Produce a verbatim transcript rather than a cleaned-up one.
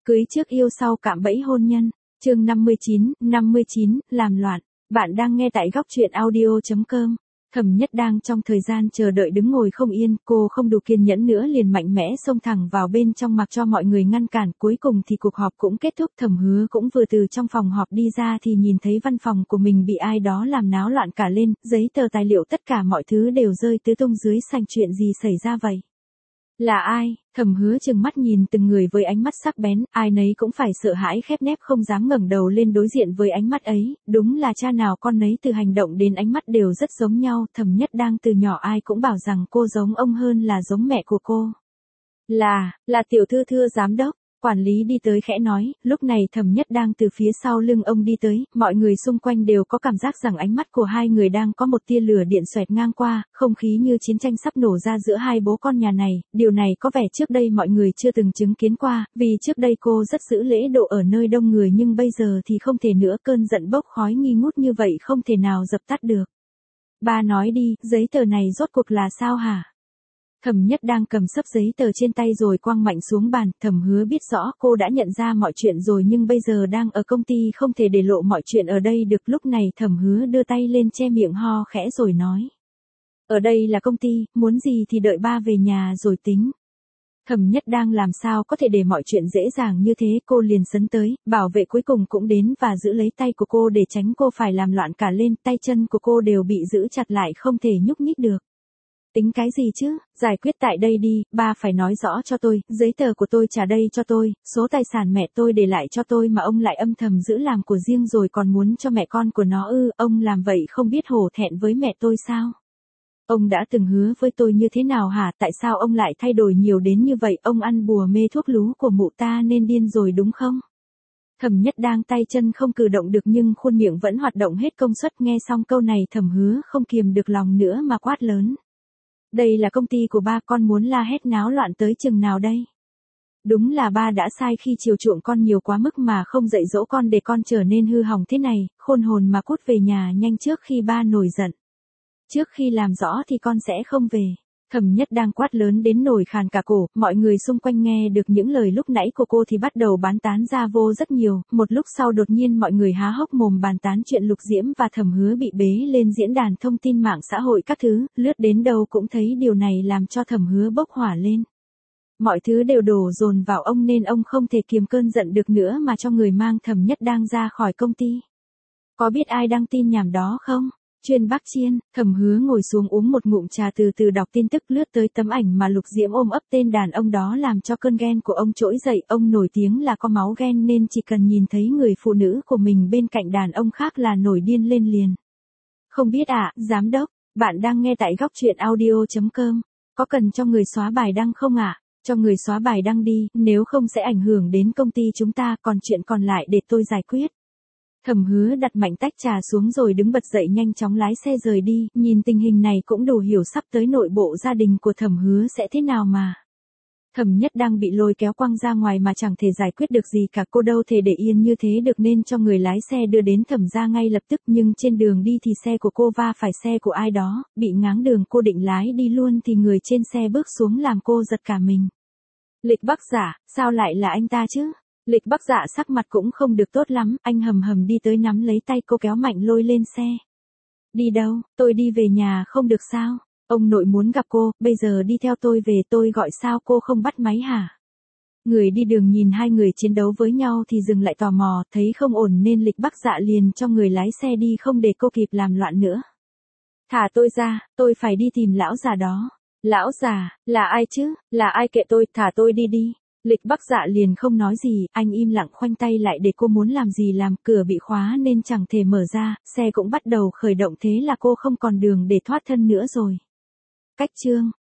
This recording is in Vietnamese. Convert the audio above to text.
Cưới trước yêu sau cạm bẫy hôn nhân. Chương năm mươi chín, năm mươi chín, làm loạn. Bạn đang nghe tại góc truyện audio chấm com. Thẩm Nhất đang trong thời gian chờ đợi đứng ngồi không yên, cô không đủ kiên nhẫn nữa liền mạnh mẽ xông thẳng vào bên trong mặc cho mọi người ngăn cản, cuối cùng thì cuộc họp cũng kết thúc. Thẩm Hứa cũng vừa từ trong phòng họp đi ra thì nhìn thấy văn phòng của mình bị ai đó làm náo loạn cả lên, giấy tờ tài liệu tất cả mọi thứ đều rơi tứ tung dưới sảnh. Chuyện gì xảy ra vậy? Là ai? Thẩm Hứa trừng mắt nhìn từng người với ánh mắt sắc bén, ai nấy cũng phải sợ hãi khép nép không dám ngẩng đầu lên đối diện với ánh mắt ấy, đúng là cha nào con nấy, từ hành động đến ánh mắt đều rất giống nhau. Thẩm Nhất đang từ nhỏ ai cũng bảo rằng cô giống ông hơn là giống mẹ của cô. Là, là tiểu thư thưa giám đốc. Quản lý đi tới khẽ nói, lúc này Thẩm Nhất đang từ phía sau lưng ông đi tới, mọi người xung quanh đều có cảm giác rằng ánh mắt của hai người đang có một tia lửa điện xoẹt ngang qua, không khí như chiến tranh sắp nổ ra giữa hai bố con nhà này, điều này có vẻ trước đây mọi người chưa từng chứng kiến qua, vì trước đây cô rất giữ lễ độ ở nơi đông người nhưng bây giờ thì không thể nữa, cơn giận bốc khói nghi ngút như vậy không thể nào dập tắt được. Ba nói đi, giấy tờ này rốt cuộc là sao hả? Thẩm Nhất đang cầm xấp giấy tờ trên tay rồi quăng mạnh xuống bàn. Thẩm Hứa biết rõ cô đã nhận ra mọi chuyện rồi nhưng bây giờ đang ở công ty không thể để lộ mọi chuyện ở đây được. Lúc này Thẩm Hứa đưa tay lên che miệng ho khẽ rồi nói. Ở đây là công ty, muốn gì thì đợi ba về nhà rồi tính. Thẩm Nhất đang làm sao có thể để mọi chuyện dễ dàng như thế, cô liền sấn tới, bảo vệ cuối cùng cũng đến và giữ lấy tay của cô để tránh cô phải làm loạn cả lên, tay chân của cô đều bị giữ chặt lại không thể nhúc nhích được. Tính cái gì chứ, giải quyết tại đây đi, ba phải nói rõ cho tôi, giấy tờ của tôi trả đây cho tôi, số tài sản mẹ tôi để lại cho tôi mà ông lại âm thầm giữ làm của riêng rồi còn muốn cho mẹ con của nó ư, ông làm vậy không biết hổ thẹn với mẹ tôi sao? Ông đã từng hứa với tôi như thế nào hả, tại sao ông lại thay đổi nhiều đến như vậy, ông ăn bùa mê thuốc lú của mụ ta nên điên rồi đúng không? Thẩm Nhất đang tay chân không cử động được nhưng khuôn miệng vẫn hoạt động hết công suất, nghe xong câu này Thẩm Hứa không kiềm được lòng nữa mà quát lớn. Đây là công ty của ba, con muốn la hét náo loạn tới chừng nào đây? Đúng là ba đã sai khi chiều chuộng con nhiều quá mức mà không dạy dỗ con để con trở nên hư hỏng thế này, khôn hồn mà cút về nhà nhanh trước khi ba nổi giận. Trước khi làm rõ thì con sẽ không về. Thẩm Nhất đang quát lớn đến nổi khàn cả cổ, mọi người xung quanh nghe được những lời lúc nãy của cô thì bắt đầu bán tán ra vô rất nhiều, một lúc sau đột nhiên mọi người há hốc mồm bàn tán chuyện Lục Diễm và Thẩm Hứa bị bế lên diễn đàn thông tin mạng xã hội các thứ, lướt đến đâu cũng thấy điều này làm cho Thẩm Hứa bốc hỏa lên. Mọi thứ đều đổ dồn vào ông nên ông không thể kiềm cơn giận được nữa mà cho người mang Thẩm Nhất đang ra khỏi công ty. Có biết ai đăng tin nhảm đó không? Chuyên Bắc Chiên. Thẩm Hứa ngồi xuống uống một ngụm trà từ từ đọc tin tức, lướt tới tấm ảnh mà Lục Diễm ôm ấp tên đàn ông đó làm cho cơn ghen của ông trỗi dậy, ông nổi tiếng là có máu ghen nên chỉ cần nhìn thấy người phụ nữ của mình bên cạnh đàn ông khác là nổi điên lên liền. Không biết ạ, à, giám đốc, bạn đang nghe tại góc truyện audio chấm com, có cần cho người xóa bài đăng không ạ? À? Cho người xóa bài đăng đi, nếu không sẽ ảnh hưởng đến công ty chúng ta, còn chuyện còn lại để tôi giải quyết. Thẩm Hứa đặt mạnh tách trà xuống rồi đứng bật dậy nhanh chóng lái xe rời đi, nhìn tình hình này cũng đủ hiểu sắp tới nội bộ gia đình của Thẩm Hứa sẽ thế nào mà. Thẩm Nhất đang bị lôi kéo quăng ra ngoài mà chẳng thể giải quyết được gì cả, cô đâu thể để yên như thế được nên cho người lái xe đưa đến Thẩm gia ngay lập tức, nhưng trên đường đi thì xe của cô va phải xe của ai đó, bị ngáng đường, cô định lái đi luôn thì người trên xe bước xuống làm cô giật cả mình. Lịch Bắc Giả, sao lại là anh ta chứ? Lịch Bắc Dạ sắc mặt cũng không được tốt lắm, anh hầm hầm đi tới nắm lấy tay cô kéo mạnh lôi lên xe. Đi đâu, tôi đi về nhà không được sao? Ông nội muốn gặp cô, bây giờ đi theo tôi về, tôi gọi sao cô không bắt máy hả? Người đi đường nhìn hai người chiến đấu với nhau thì dừng lại tò mò, thấy không ổn nên Lịch Bắc Dạ liền cho người lái xe đi không để cô kịp làm loạn nữa. Thả tôi ra, tôi phải đi tìm lão già đó. Lão già, là ai chứ, là ai kệ tôi, thả tôi đi đi. Lịch Bắc Dạ liền không nói gì, anh im lặng khoanh tay lại để cô muốn làm gì làm, cửa bị khóa nên chẳng thể mở ra, xe cũng bắt đầu khởi động, thế là cô không còn đường để thoát thân nữa rồi. Cách chương